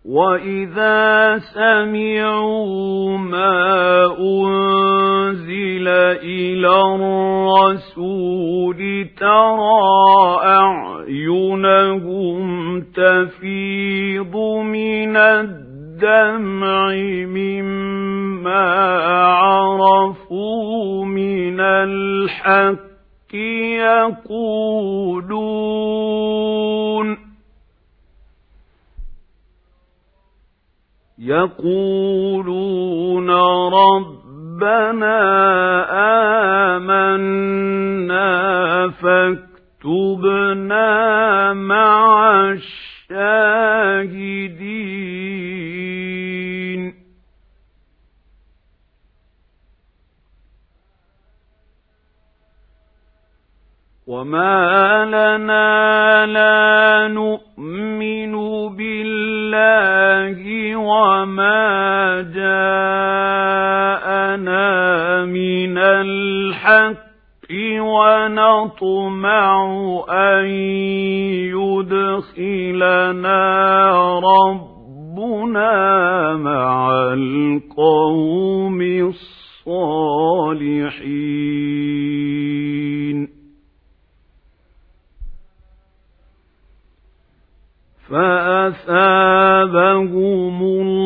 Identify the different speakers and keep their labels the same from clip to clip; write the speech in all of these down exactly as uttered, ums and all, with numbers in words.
Speaker 1: وَإِذَا سَمِعُوا مَا أُنزِلَ إِلَى الرَّسُولِ تَرَىٰ أَعْيُنَهُمْ تَفِيضُ مِنَ الدَّمْعِ مِمَّا عَرَفُوا مِنَ الْحَقِّ يَقُولُونَ يقولون ربنا آمنا فاكتبنا مع الشاهدين وما لنا لا نؤمن بالله وما جاءنا من الحق ونطمع أن يدخلنا ربنا مع القوم الصالحين فأثابهم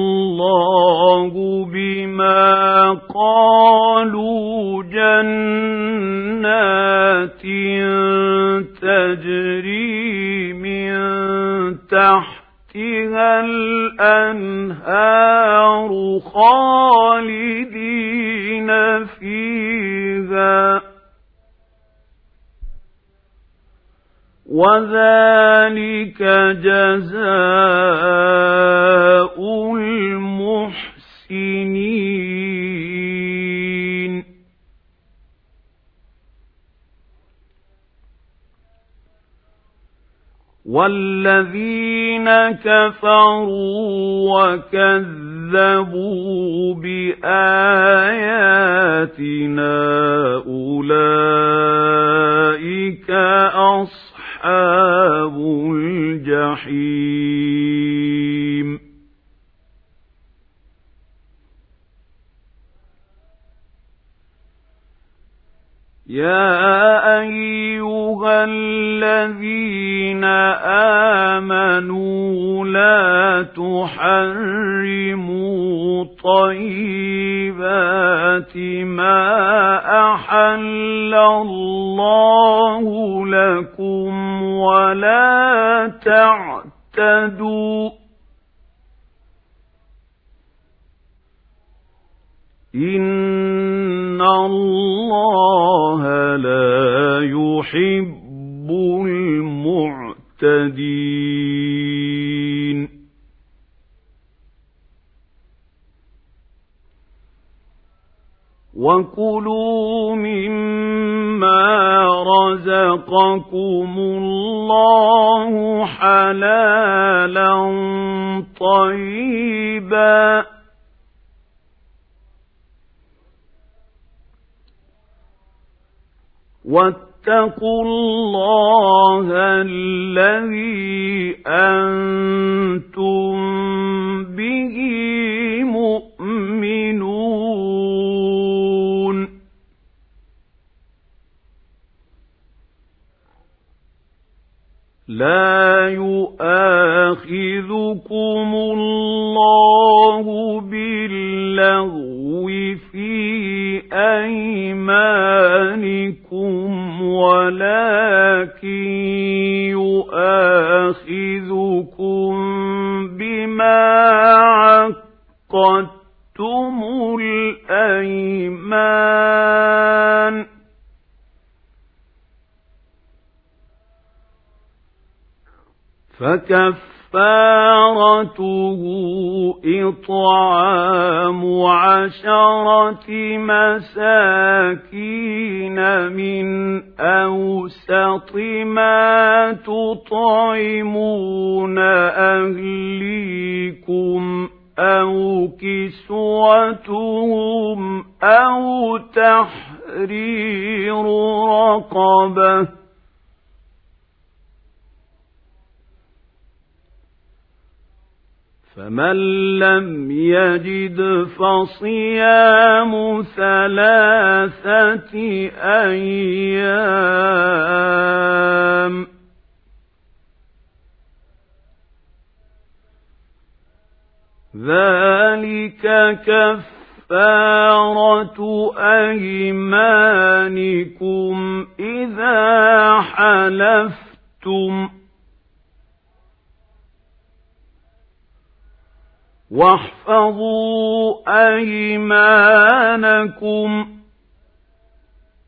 Speaker 1: الله بما قالوا جنات تجري من تحتها الأنهار خالدين فيها وذلك جزاء المحسنين والذين كفروا وكذبوا بآياتنا أولئك أصحاب أصحاب الجحيم يا أيها الذين آمنوا لا تحرموا طيبات ما أحل الله لكم ولا تعتدوا إن الله لا يحب المعتدين وكلوا مما رزقكم الله حلالا طيبا واتقوا الله الذي أنتم به مؤمنون لا يؤاخذكم الله باللغو في أيمانكم ولكن يؤاخذكم بما عقدتم الأيمان فكفارته إطعام عشرة مساكين من أوسط ما تطعمون أهليكم أو كسوتهم أو تحرير رقبة فمن لم يجد فصيام ثلاثة أيام ذلك كفارة أيمانكم إذا حلفتم واحفظوا أيمانكم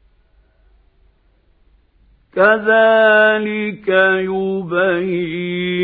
Speaker 1: كذلك يبين